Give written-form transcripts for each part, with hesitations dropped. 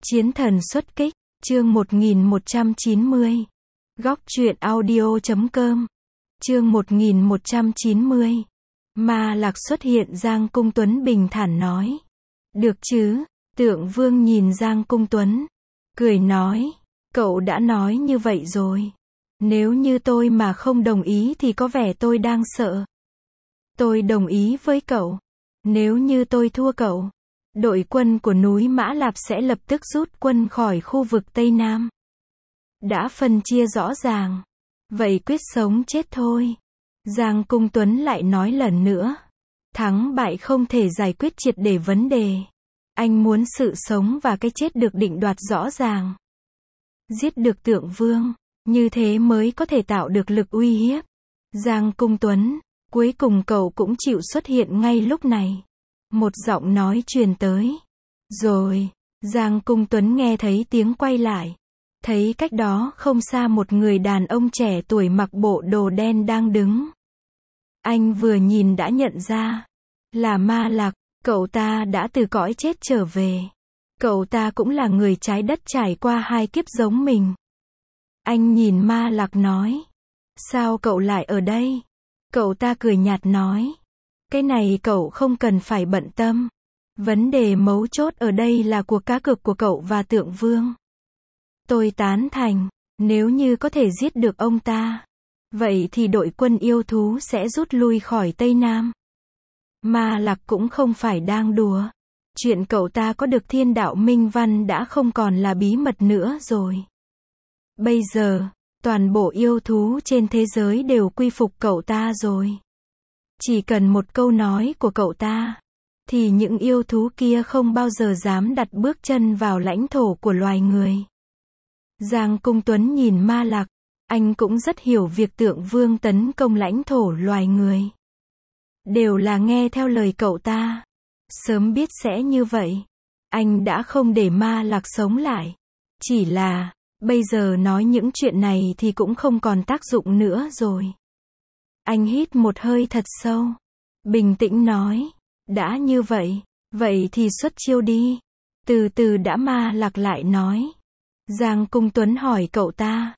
Chiến thần xuất kích, chương 1190. Góc truyện audio.com. Chương 1190. Ma Lạc xuất hiện. Giang Cung Tuấn bình thản nói. Được chứ? Tượng Vương nhìn Giang Cung Tuấn, cười nói, cậu đã nói như vậy rồi. Nếu như tôi mà không đồng ý thì có vẻ tôi đang sợ. Tôi đồng ý với cậu. Nếu như tôi thua cậu, đội quân của núi Mã Lạp sẽ lập tức rút quân khỏi khu vực Tây Nam. Đã phân chia rõ ràng. Vậy quyết sống chết thôi. Giang Cung Tuấn lại nói lần nữa. Thắng bại không thể giải quyết triệt để vấn đề. Anh muốn sự sống và cái chết được định đoạt rõ ràng. Giết được Tượng Vương, như thế mới có thể tạo được lực uy hiếp. Giang Cung Tuấn, cuối cùng cậu cũng chịu xuất hiện ngay lúc này. Một giọng nói truyền tới. Rồi, Giang Cung Tuấn nghe thấy tiếng quay lại. Thấy cách đó không xa một người đàn ông trẻ tuổi mặc bộ đồ đen đang đứng. Anh vừa nhìn đã nhận ra. Là Ma Lạc, cậu ta đã từ cõi chết trở về. Cậu ta cũng là người trái đất trải qua 2 kiếp giống mình. Anh nhìn Ma Lạc nói. Sao cậu lại ở đây? Cậu ta cười nhạt nói. Cái này cậu không cần phải bận tâm. Vấn đề mấu chốt ở đây là cuộc cá cược của cậu và Tượng Vương. Tôi tán thành, nếu như có thể giết được ông ta, vậy thì đội quân yêu thú sẽ rút lui khỏi Tây Nam. Ma Lạc cũng không phải đang đùa. Chuyện cậu ta có được thiên đạo minh văn đã không còn là bí mật nữa rồi. Bây giờ, toàn bộ yêu thú trên thế giới đều quy phục cậu ta rồi. Chỉ cần một câu nói của cậu ta, thì những yêu thú kia không bao giờ dám đặt bước chân vào lãnh thổ của loài người. Giang Cung Tuấn nhìn Ma Lạc, anh cũng rất hiểu việc Tượng Vương tấn công lãnh thổ loài người. Đều là nghe theo lời cậu ta. Sớm biết sẽ như vậy, anh đã không để Ma Lạc sống lại. Chỉ là, bây giờ nói những chuyện này thì cũng không còn tác dụng nữa rồi. Anh hít một hơi thật sâu, bình tĩnh nói, đã như vậy, vậy thì xuất chiêu đi. Từ từ đã. Ma Lạc lại nói. Giang Cung Tuấn hỏi cậu ta.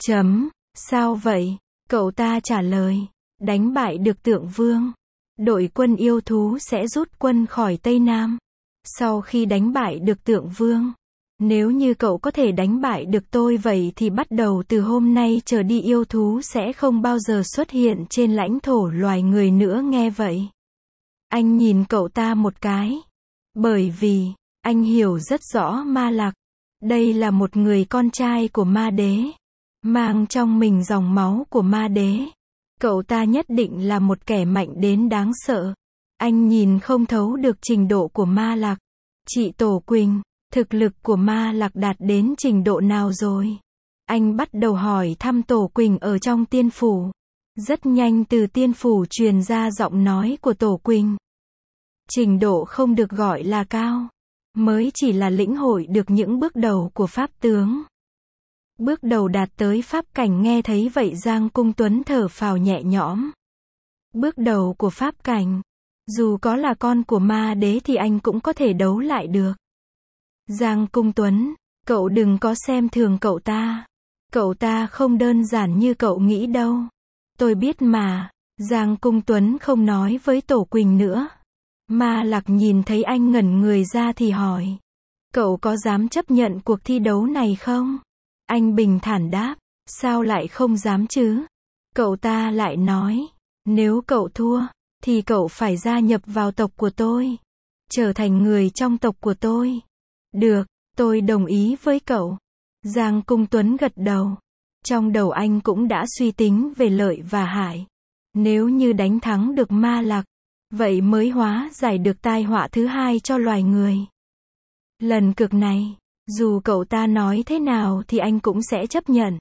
Sao vậy? Cậu ta trả lời, đánh bại được Tượng Vương, đội quân yêu thú sẽ rút quân khỏi Tây Nam. Sau khi đánh bại được Tượng Vương, nếu như cậu có thể đánh bại được tôi vậy thì bắt đầu từ hôm nay trở đi yêu thú sẽ không bao giờ xuất hiện trên lãnh thổ loài người nữa. Nghe vậy, anh nhìn cậu ta một cái. Bởi vì, anh hiểu rất rõ Ma Lạc. Đây là một người con trai của Ma Đế, mang trong mình dòng máu của Ma Đế. Cậu ta nhất định là một kẻ mạnh đến đáng sợ. Anh nhìn không thấu được trình độ của Ma Lạc. Chị Tổ Quỳnh, thực lực của Ma Lạc đạt đến trình độ nào rồi? Anh bắt đầu hỏi thăm Tổ Quỳnh ở trong tiên phủ. Rất nhanh từ tiên phủ truyền ra giọng nói của Tổ Quỳnh. Trình độ không được gọi là cao, mới chỉ là lĩnh hội được những bước đầu của pháp tướng. Bước đầu đạt tới pháp cảnh. Nghe thấy vậy Giang Cung Tuấn thở phào nhẹ nhõm. Bước đầu của pháp cảnh, dù có là con của Ma Đế thì anh cũng có thể đấu lại được. Giang Cung Tuấn, cậu đừng có xem thường cậu ta. Cậu ta không đơn giản như cậu nghĩ đâu. Tôi biết mà. Giang Cung Tuấn không nói với Tổ Quỳnh nữa. Ma Lạc nhìn thấy anh ngẩn người ra thì hỏi. Cậu có dám chấp nhận cuộc thi đấu này không? Anh bình thản đáp. Sao lại không dám chứ? Cậu ta lại nói. Nếu cậu thua, thì cậu phải gia nhập vào tộc của tôi. Trở thành người trong tộc của tôi. Được, tôi đồng ý với cậu. Giang Cung Tuấn gật đầu. Trong đầu anh cũng đã suy tính về lợi và hại. Nếu như đánh thắng được Ma Lạc, vậy mới hóa giải được tai họa thứ hai cho loài người. Lần cược này, dù cậu ta nói thế nào thì anh cũng sẽ chấp nhận.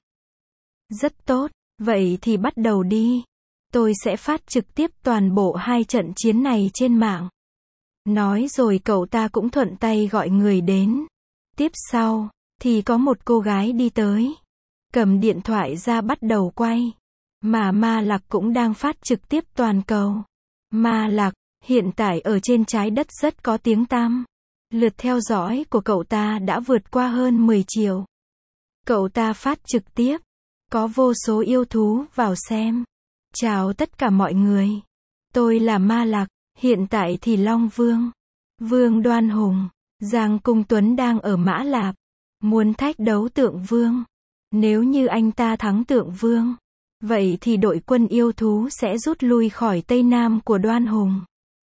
Rất tốt, vậy thì bắt đầu đi. Tôi sẽ phát trực tiếp toàn bộ 2 trận chiến này trên mạng. Nói rồi cậu ta cũng thuận tay gọi người đến. Tiếp sau, thì có một cô gái đi tới. Cầm điện thoại ra bắt đầu quay. Mà Ma Lạc cũng đang phát trực tiếp toàn cầu. Ma Lạc, hiện tại ở trên trái đất rất có tiếng tăm. Lượt theo dõi của cậu ta đã vượt qua hơn 10 triệu. Cậu ta phát trực tiếp. Có vô số yêu thú vào xem. Chào tất cả mọi người. Tôi là Ma Lạc, hiện tại thì Long Vương. Vương Đoan Hùng, Giang Cung Tuấn đang ở Mã Lạp. Muốn thách đấu Tượng Vương. Nếu như anh ta thắng Tượng Vương, vậy thì đội quân yêu thú sẽ rút lui khỏi Tây Nam của Đoan Hùng.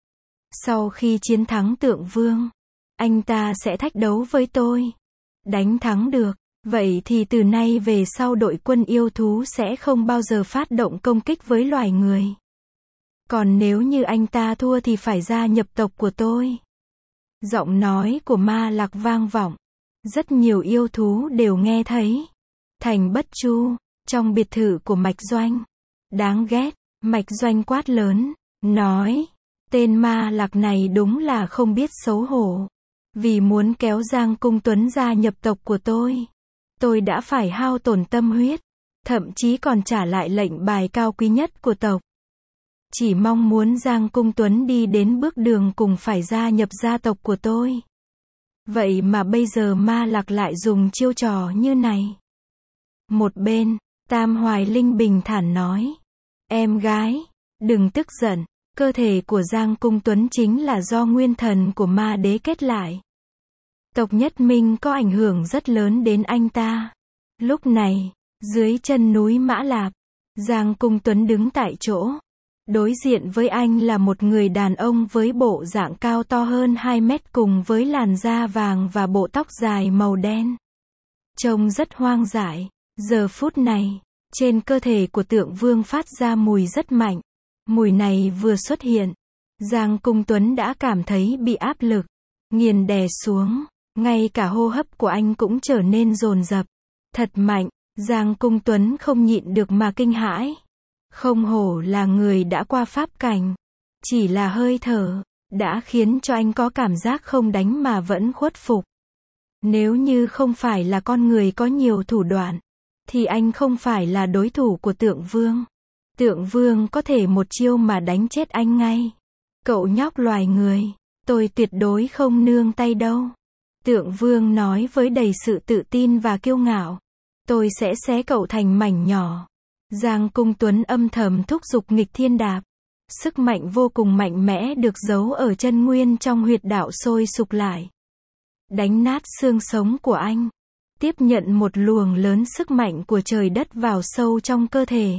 Sau khi chiến thắng Tượng Vương, anh ta sẽ thách đấu với tôi. Đánh thắng được, vậy thì từ nay về sau đội quân yêu thú sẽ không bao giờ phát động công kích với loài người. Còn nếu như anh ta thua thì phải gia nhập tộc của tôi. Giọng nói của Ma Lạc vang vọng. Rất nhiều yêu thú đều nghe thấy. Thành Bất Chu, trong biệt thự của Mạch Doanh. Đáng ghét, Mạch Doanh quát lớn, nói, tên Ma Lạc này đúng là không biết xấu hổ. Vì muốn kéo Giang Cung Tuấn gia nhập tộc của tôi đã phải hao tổn tâm huyết, thậm chí còn trả lại lệnh bài cao quý nhất của tộc. Chỉ mong muốn Giang Cung Tuấn đi đến bước đường cùng phải gia nhập gia tộc của tôi. Vậy mà bây giờ Ma Lạc lại dùng chiêu trò như này. Một bên, Tam Hoài Linh bình thản nói, em gái, đừng tức giận, cơ thể của Giang Cung Tuấn chính là do nguyên thần của ma đế kết lại. Tộc Nhất Minh có ảnh hưởng rất lớn đến anh ta. Lúc này, dưới chân núi Mã Lạp, Giang Cung Tuấn đứng tại chỗ. Đối diện với anh là một người đàn ông với bộ dạng cao to hơn 2 mét cùng với làn da vàng và bộ tóc dài màu đen. Trông rất hoang dại. Giờ phút này, trên cơ thể của Tượng Vương phát ra mùi rất mạnh. Mùi này vừa xuất hiện, Giang Cung Tuấn đã cảm thấy bị áp lực, nghiền đè xuống. Ngay cả hô hấp của anh cũng trở nên dồn dập. Thật mạnh, Giang Cung Tuấn không nhịn được mà kinh hãi. Không hổ là người đã qua pháp cảnh. Chỉ là hơi thở, đã khiến cho anh có cảm giác không đánh mà vẫn khuất phục. Nếu như không phải là con người có nhiều thủ đoạn, thì anh không phải là đối thủ của Tượng Vương. Tượng Vương có thể một chiêu mà đánh chết anh ngay. Cậu nhóc loài người, tôi tuyệt đối không nương tay đâu. Tượng Vương nói với đầy sự tự tin và kiêu ngạo. Tôi sẽ xé cậu thành mảnh nhỏ. Giang Cung Tuấn âm thầm thúc giục nghịch thiên đạp. Sức mạnh vô cùng mạnh mẽ được giấu ở chân nguyên trong huyệt đạo sôi sục lại. Đánh nát xương sống của anh. Tiếp nhận một luồng lớn sức mạnh của trời đất vào sâu trong cơ thể.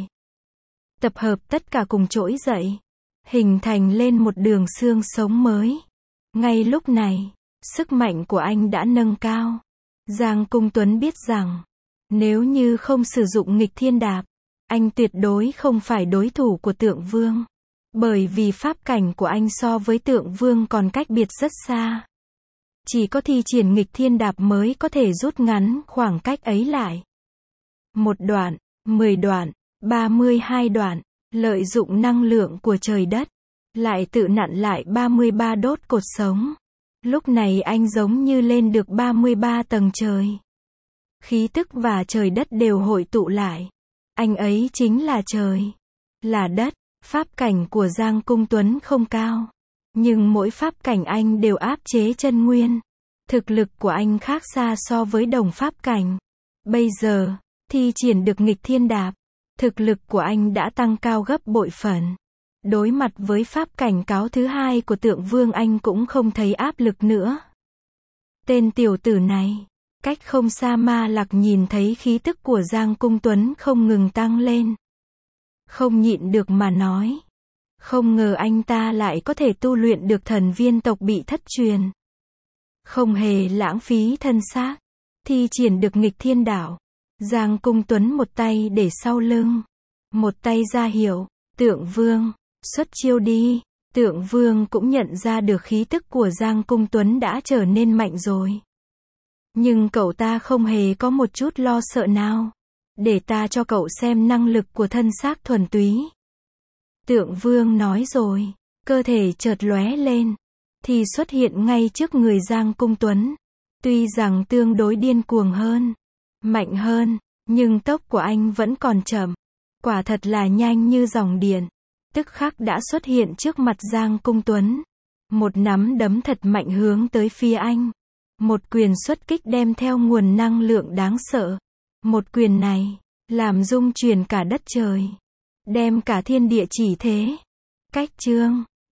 Tập hợp tất cả cùng trỗi dậy. Hình thành lên một đường xương sống mới. Ngay lúc này, sức mạnh của anh đã nâng cao. Giang Cung Tuấn biết rằng, nếu như không sử dụng nghịch thiên đạp, anh tuyệt đối không phải đối thủ của Tượng Vương. Bởi vì pháp cảnh của anh so với Tượng Vương còn cách biệt rất xa. Chỉ có thi triển nghịch thiên đạp mới có thể rút ngắn khoảng cách ấy lại. 1 đoạn, 10 đoạn, 32 đoạn, lợi dụng năng lượng của trời đất, lại tự nặn lại 33 đốt cột sống. Lúc này anh giống như lên được 33 tầng trời. Khí tức và trời đất đều hội tụ lại. Anh ấy chính là trời, là đất. Pháp cảnh của Giang Cung Tuấn không cao, nhưng mỗi pháp cảnh anh đều áp chế chân nguyên. Thực lực của anh khác xa so với đồng pháp cảnh. Bây giờ, thi triển được nghịch thiên đạp, thực lực của anh đã tăng cao gấp bội phần. Đối mặt với pháp cảnh cáo thứ hai của Tượng Vương anh cũng không thấy áp lực nữa. Tên tiểu tử này, cách không xa Ma Lạc nhìn thấy khí tức của Giang Cung Tuấn không ngừng tăng lên. Không nhịn được mà nói. Không ngờ anh ta lại có thể tu luyện được thần viên tộc bị thất truyền. Không hề lãng phí thân xác. Thi triển được nghịch thiên đảo. Giang Cung Tuấn một tay để sau lưng. Một tay ra hiệu, Tượng Vương, xuất chiêu đi. Tượng Vương cũng nhận ra được khí tức của Giang Cung Tuấn đã trở nên mạnh rồi. Nhưng cậu ta không hề có một chút lo sợ nào. Để ta cho cậu xem năng lực của thân xác thuần túy. Tượng Vương nói rồi, cơ thể chợt lóe lên, thì xuất hiện ngay trước người Giang Cung Tuấn. Tuy rằng tương đối điên cuồng hơn, mạnh hơn, nhưng tốc của anh vẫn còn chậm. Quả thật là nhanh như dòng điện. Tức khắc đã xuất hiện trước mặt Giang Cung Tuấn. Một nắm đấm thật mạnh hướng tới phía anh. Một quyền xuất kích đem theo nguồn năng lượng đáng sợ. Một quyền này, làm rung chuyển cả đất trời. Đem cả thiên địa chỉ thế. Cách chương